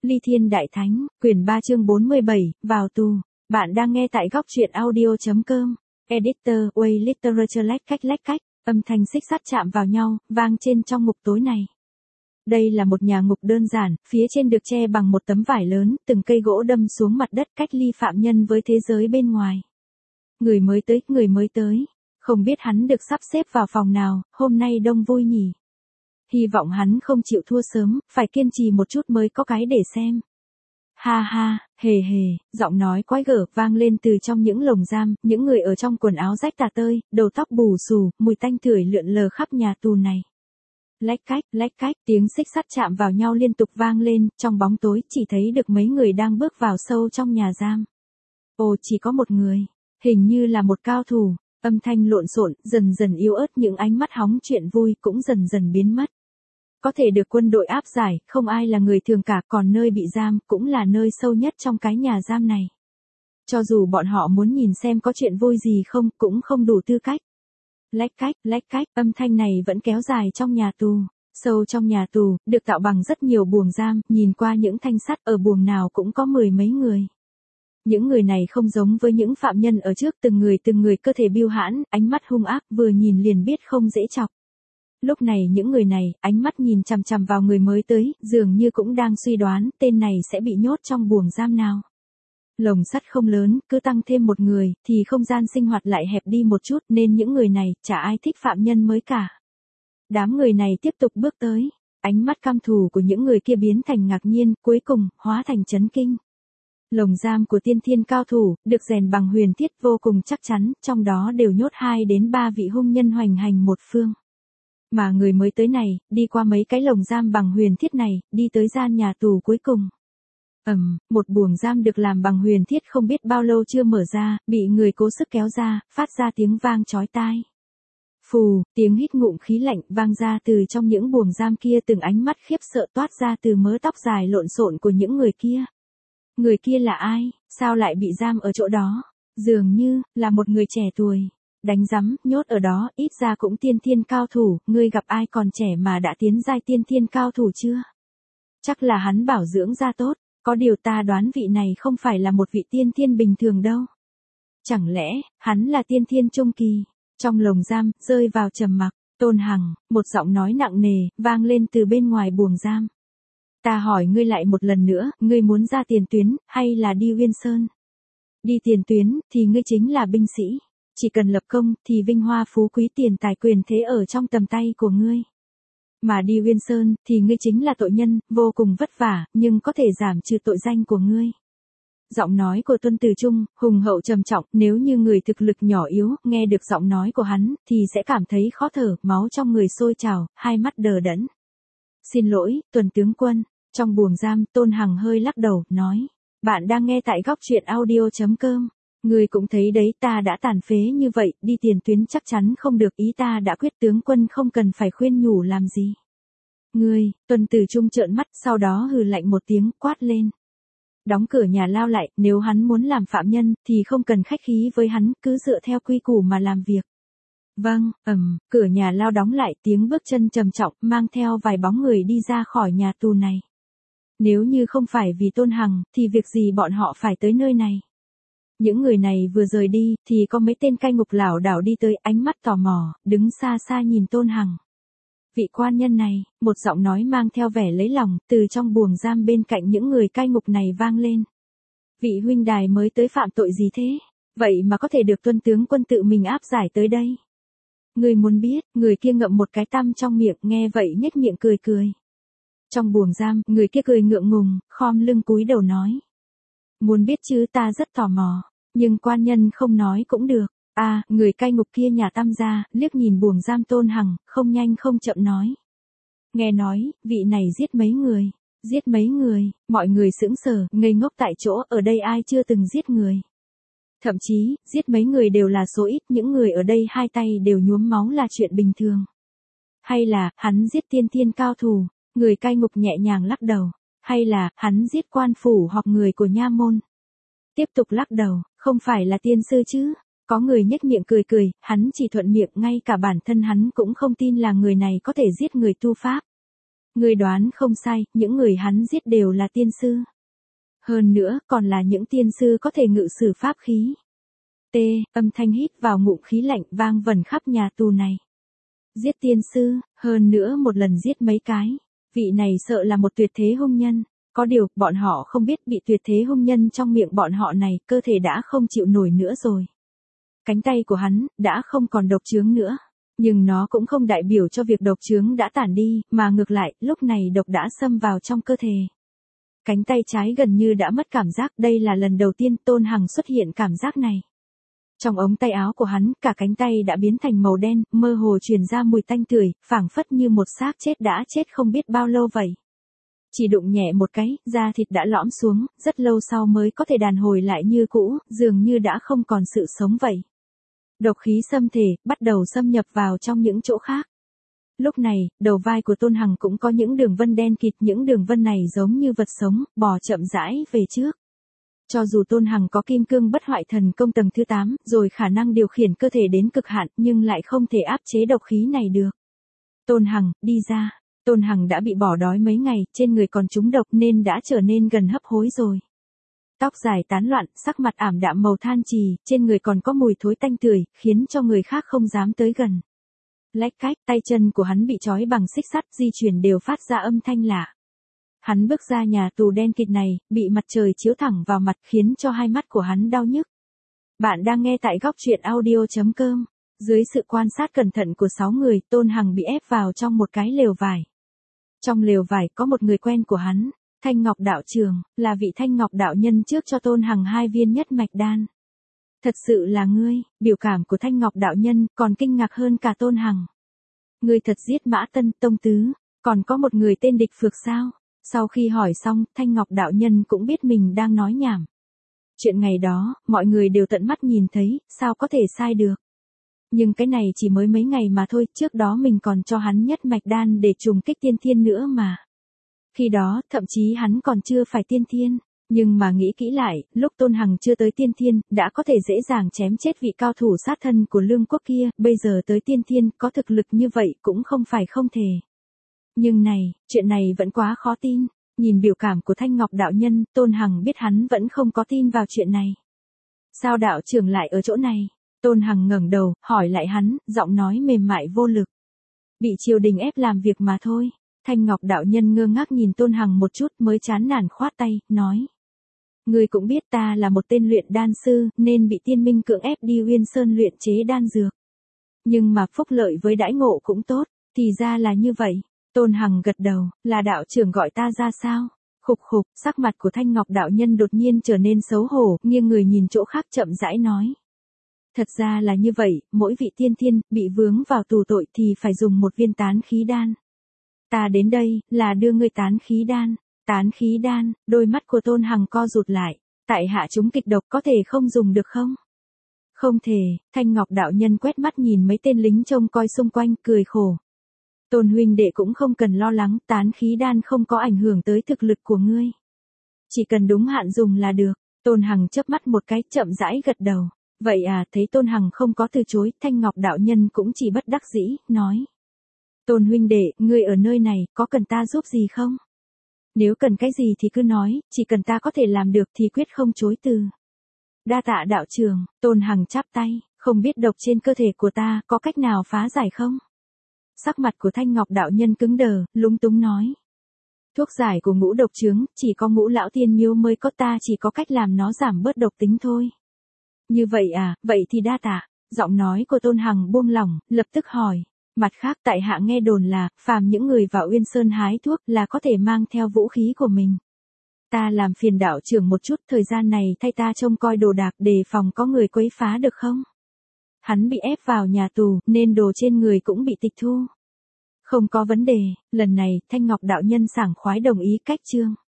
Ly Thiên Đại Thánh, quyển 3 chương 47, vào tù. Bạn đang nghe tại góc truyện audio.com. Editor, Way Literature lách cách, âm thanh xích sắt chạm vào nhau, vang trên trong ngục tối này. Đây là một nhà ngục đơn giản, phía trên được che bằng một tấm vải lớn, từng cây gỗ đâm xuống mặt đất cách ly phạm nhân với thế giới bên ngoài. Người mới tới. Không biết hắn được sắp xếp vào phòng nào, hôm nay đông vui nhỉ. Hy vọng hắn không chịu thua sớm, phải kiên trì một chút mới có cái để xem. Ha ha, hề, giọng nói quái gở vang lên từ trong những lồng giam, những người ở trong quần áo rách tả tơi, đầu tóc bù xù, mùi tanh tưởi lượn lờ khắp nhà tù này. Lách cách, tiếng xích sắt chạm vào nhau liên tục vang lên, trong bóng tối chỉ thấy được mấy người đang bước vào sâu trong nhà giam. Ồ, chỉ có một người, hình như là một cao thủ. Âm thanh lộn xộn, dần dần yếu ớt, những ánh mắt hóng chuyện vui cũng dần dần biến mất. Có thể được quân đội áp giải, không ai là người thường cả, còn nơi bị giam cũng là nơi sâu nhất trong cái nhà giam này. Cho dù bọn họ muốn nhìn xem có chuyện vui gì không, cũng không đủ tư cách. Lách cách, âm thanh này vẫn kéo dài trong nhà tù. Sâu trong nhà tù, được tạo bằng rất nhiều buồng giam, nhìn qua những thanh sắt ở buồng nào cũng có mười mấy người. Những người này không giống với những phạm nhân ở trước, từng người cơ thể biêu hãn, ánh mắt hung ác, vừa nhìn liền biết không dễ chọc. Lúc này những người này, ánh mắt nhìn chằm chằm vào người mới tới, dường như cũng đang suy đoán, tên này sẽ bị nhốt trong buồng giam nào. Lồng sắt không lớn, cứ tăng thêm một người, thì không gian sinh hoạt lại hẹp đi một chút, nên những người này, chả ai thích phạm nhân mới cả. Đám người này tiếp tục bước tới, ánh mắt căm thù của những người kia biến thành ngạc nhiên, cuối cùng, hóa thành chấn kinh. Lồng giam của tiên thiên cao thủ, được rèn bằng huyền thiết vô cùng chắc chắn, trong đó đều nhốt 2 đến 3 vị hung nhân hoành hành một phương. Mà người mới tới này, đi qua mấy cái lồng giam bằng huyền thiết này, đi tới gian nhà tù cuối cùng. Một buồng giam được làm bằng huyền thiết không biết bao lâu chưa mở ra, bị người cố sức kéo ra, phát ra tiếng vang chói tai. Phù, tiếng hít ngụm khí lạnh vang ra từ trong những buồng giam kia, từng ánh mắt khiếp sợ toát ra từ mớ tóc dài lộn xộn của những người kia. Người kia là ai, sao lại bị giam ở chỗ đó? Dường như, là một người trẻ tuổi. Đánh rắm, nhốt ở đó, ít ra cũng tiên thiên cao thủ, ngươi gặp ai còn trẻ mà đã tiến giai tiên thiên cao thủ chưa? Chắc là hắn bảo dưỡng da tốt, có điều ta đoán vị này không phải là một vị tiên thiên bình thường đâu. Chẳng lẽ, hắn là tiên thiên trung kỳ? Trong lồng giam, rơi vào trầm mặc, Tôn Hằng, một giọng nói nặng nề, vang lên từ bên ngoài buồng giam. Ta hỏi ngươi lại một lần nữa, ngươi muốn ra tiền tuyến, hay là đi Uyên Sơn? Đi tiền tuyến, thì ngươi chính là binh sĩ. Chỉ cần lập công, thì vinh hoa phú quý tiền tài quyền thế ở trong tầm tay của ngươi. Mà đi Uyên Sơn, thì ngươi chính là tội nhân, vô cùng vất vả, nhưng có thể giảm trừ tội danh của ngươi. Giọng nói của Tuân Từ Trung, hùng hậu trầm trọng, nếu như người thực lực nhỏ yếu, nghe được giọng nói của hắn, thì sẽ cảm thấy khó thở, máu trong người sôi trào, hai mắt đờ đẫn. Xin lỗi, Tuần tướng quân. Trong buồng giam, Tôn Hằng hơi lắc đầu, nói. Bạn đang nghe tại góc truyện audio.com. Người cũng thấy đấy, ta đã tàn phế như vậy, đi tiền tuyến chắc chắn không được, ý ta đã quyết, tướng quân không cần phải khuyên nhủ làm gì. Ngươi, Tuân Từ Trung trợn mắt, sau đó hừ lạnh một tiếng, quát lên. Đóng cửa nhà lao lại, nếu hắn muốn làm phạm nhân, thì không cần khách khí với hắn, cứ dựa theo quy củ mà làm việc. Vâng, cửa nhà lao đóng lại, tiếng bước chân trầm trọng, mang theo vài bóng người đi ra khỏi nhà tù này. Nếu như không phải vì Tôn Hằng, thì việc gì bọn họ phải tới nơi này? Những người này vừa rời đi, thì có mấy tên cai ngục lảo đảo đi tới, ánh mắt tò mò, đứng xa xa nhìn Tôn Hằng. Vị quan nhân này, một giọng nói mang theo vẻ lấy lòng, từ trong buồng giam bên cạnh những người cai ngục này vang lên. Vị huynh đài mới tới phạm tội gì thế? Vậy mà có thể được Tuân tướng quân tự mình áp giải tới đây. Người muốn biết, người kia ngậm một cái tăm trong miệng, nghe vậy nhếch miệng cười. Trong buồng giam, người kia cười ngượng ngùng, khom lưng cúi đầu nói. Muốn biết chứ, ta rất tò mò, nhưng quan nhân không nói cũng được. Người cai ngục kia nhà tăm ra, liếc nhìn buồng giam Tôn Hằng, không nhanh không chậm nói. Nghe nói, vị này giết mấy người, mọi người sững sờ, ngây ngốc tại chỗ, ở đây ai chưa từng giết người. Thậm chí, giết mấy người đều là số ít, những người ở đây hai tay đều nhuốm máu là chuyện bình thường. Hay là, hắn giết tiên thiên cao thủ, người cai ngục nhẹ nhàng lắc đầu. Hay là, hắn giết quan phủ hoặc người của nha môn. Tiếp tục lắc đầu, không phải là tiên sư chứ. Có người nhếch miệng cười, hắn chỉ thuận miệng, ngay cả bản thân hắn cũng không tin là người này có thể giết người tu pháp. Ngươi đoán không sai, những người hắn giết đều là tiên sư. Hơn nữa, còn là những tiên sư có thể ngự sử pháp khí. Âm thanh hít vào ngụm khí lạnh vang vẩn khắp nhà tù này. Giết tiên sư, hơn nữa một lần giết mấy cái. Vị này sợ là một tuyệt thế hung nhân. Có điều, bọn họ không biết bị tuyệt thế hung nhân trong miệng bọn họ này, cơ thể đã không chịu nổi nữa rồi. Cánh tay của hắn, đã không còn độc chướng nữa. Nhưng nó cũng không đại biểu cho việc độc chướng đã tản đi, mà ngược lại, lúc này độc đã xâm vào trong cơ thể. Cánh tay trái gần như đã mất cảm giác, đây là lần đầu tiên Tôn Hằng xuất hiện cảm giác này. Trong ống tay áo của hắn, cả cánh tay đã biến thành màu đen, mơ hồ truyền ra mùi tanh tưởi, phảng phất như một xác chết đã chết không biết bao lâu vậy. Chỉ đụng nhẹ một cái, da thịt đã lõm xuống, rất lâu sau mới có thể đàn hồi lại như cũ, dường như đã không còn sự sống vậy. Độc khí xâm thể, bắt đầu xâm nhập vào trong những chỗ khác. Lúc này, đầu vai của Tôn Hằng cũng có những đường vân đen kịt, những đường vân này giống như vật sống, bò chậm rãi về trước. Cho dù Tôn Hằng có kim cương bất hoại thần công tầng thứ 8, rồi khả năng điều khiển cơ thể đến cực hạn, nhưng lại không thể áp chế độc khí này được. Tôn Hằng, đi ra. Tôn Hằng đã bị bỏ đói mấy ngày, trên người còn trúng độc nên đã trở nên gần hấp hối rồi. Tóc dài tán loạn, sắc mặt ảm đạm màu than trì, trên người còn có mùi thối tanh tưởi, khiến cho người khác không dám tới gần. Lách cách, tay chân của hắn bị trói bằng xích sắt, di chuyển đều phát ra âm thanh lạ. Hắn bước ra nhà tù đen kịt này, bị mặt trời chiếu thẳng vào mặt khiến cho hai mắt của hắn đau nhức. Bạn đang nghe tại góc truyện audio.com. Dưới sự quan sát cẩn thận của 6 người, Tôn Hằng bị ép vào trong một cái lều vải. Trong lều vải có một người quen của hắn, Thanh Ngọc đạo trường, là vị Thanh Ngọc đạo nhân trước cho Tôn Hằng 2 viên nhất mạch đan. Thật sự là ngươi, biểu cảm của Thanh Ngọc đạo nhân còn kinh ngạc hơn cả Tôn Hằng. Ngươi thật giết Mã Tân Tông Tứ, còn có một người tên Địch Phược sao? Sau khi hỏi xong, Thanh Ngọc đạo nhân cũng biết mình đang nói nhảm. Chuyện ngày đó, mọi người đều tận mắt nhìn thấy, sao có thể sai được. Nhưng cái này chỉ mới mấy ngày mà thôi, trước đó mình còn cho hắn nhất mạch đan để trùng kích tiên thiên nữa mà. Khi đó, thậm chí hắn còn chưa phải tiên thiên. Nhưng mà nghĩ kỹ lại, lúc Tôn Hằng chưa tới tiên thiên, đã có thể dễ dàng chém chết vị cao thủ sát thân của Lương Quốc kia, bây giờ tới tiên thiên, có thực lực như vậy cũng không phải không thể. Nhưng này, chuyện này vẫn quá khó tin. Nhìn biểu cảm của Thanh Ngọc đạo nhân, Tôn Hằng biết hắn vẫn không có tin vào chuyện này. Sao đạo trưởng lại ở chỗ này? Tôn Hằng ngẩng đầu, hỏi lại hắn, giọng nói mềm mại vô lực. Bị triều đình ép làm việc mà thôi. Thanh Ngọc đạo nhân ngơ ngác nhìn Tôn Hằng một chút mới chán nản khoát tay, nói. Ngươi cũng biết ta là một tên luyện đan sư, nên bị tiên minh cưỡng ép đi Uyên Sơn luyện chế đan dược. Nhưng mà phúc lợi với đãi ngộ cũng tốt, thì ra là như vậy. Tôn Hằng gật đầu, là đạo trưởng gọi ta ra sao? Khục khục, sắc mặt của Thanh Ngọc đạo nhân đột nhiên trở nên xấu hổ, nghiêng người nhìn chỗ khác chậm rãi nói. Thật ra là như vậy, mỗi vị tiên thiên, bị vướng vào tù tội thì phải dùng một viên tán khí đan. Ta đến đây, là đưa ngươi tán khí đan. Tán khí đan, đôi mắt của Tôn Hằng co rụt lại. Tại hạ chúng kịch độc có thể không dùng được không? Không thể, Thanh Ngọc đạo nhân quét mắt nhìn mấy tên lính trông coi xung quanh, cười khổ. Tôn huynh đệ cũng không cần lo lắng, tán khí đan không có ảnh hưởng tới thực lực của ngươi. Chỉ cần đúng hạn dùng là được. Tôn Hằng chớp mắt một cái, chậm rãi gật đầu. Vậy à, thấy Tôn Hằng không có từ chối, Thanh Ngọc đạo nhân cũng chỉ bất đắc dĩ, nói. Tôn huynh đệ, ngươi ở nơi này, có cần ta giúp gì không? Nếu cần cái gì thì cứ nói, chỉ cần ta có thể làm được thì quyết không chối từ. Đa tạ đạo trưởng, Tôn Hằng chắp tay, không biết độc trên cơ thể của ta có cách nào phá giải không? Sắc mặt của Thanh Ngọc đạo nhân cứng đờ, lúng túng nói. Thuốc giải của ngũ độc chướng, chỉ có Ngũ lão tiên miêu mới có, ta chỉ có cách làm nó giảm bớt độc tính thôi. Như vậy à, vậy thì đa tạ. Giọng nói của Tôn Hằng buông lỏng, lập tức hỏi. Mặt khác tại hạ nghe đồn là, phàm những người vào Uyên Sơn hái thuốc là có thể mang theo vũ khí của mình. Ta làm phiền đạo trưởng một chút, thời gian này thay ta trông coi đồ đạc đề phòng có người quấy phá được không? Hắn bị ép vào nhà tù, nên đồ trên người cũng bị tịch thu. Không có vấn đề, lần này, Thanh Ngọc đạo nhân sảng khoái đồng ý cách chương.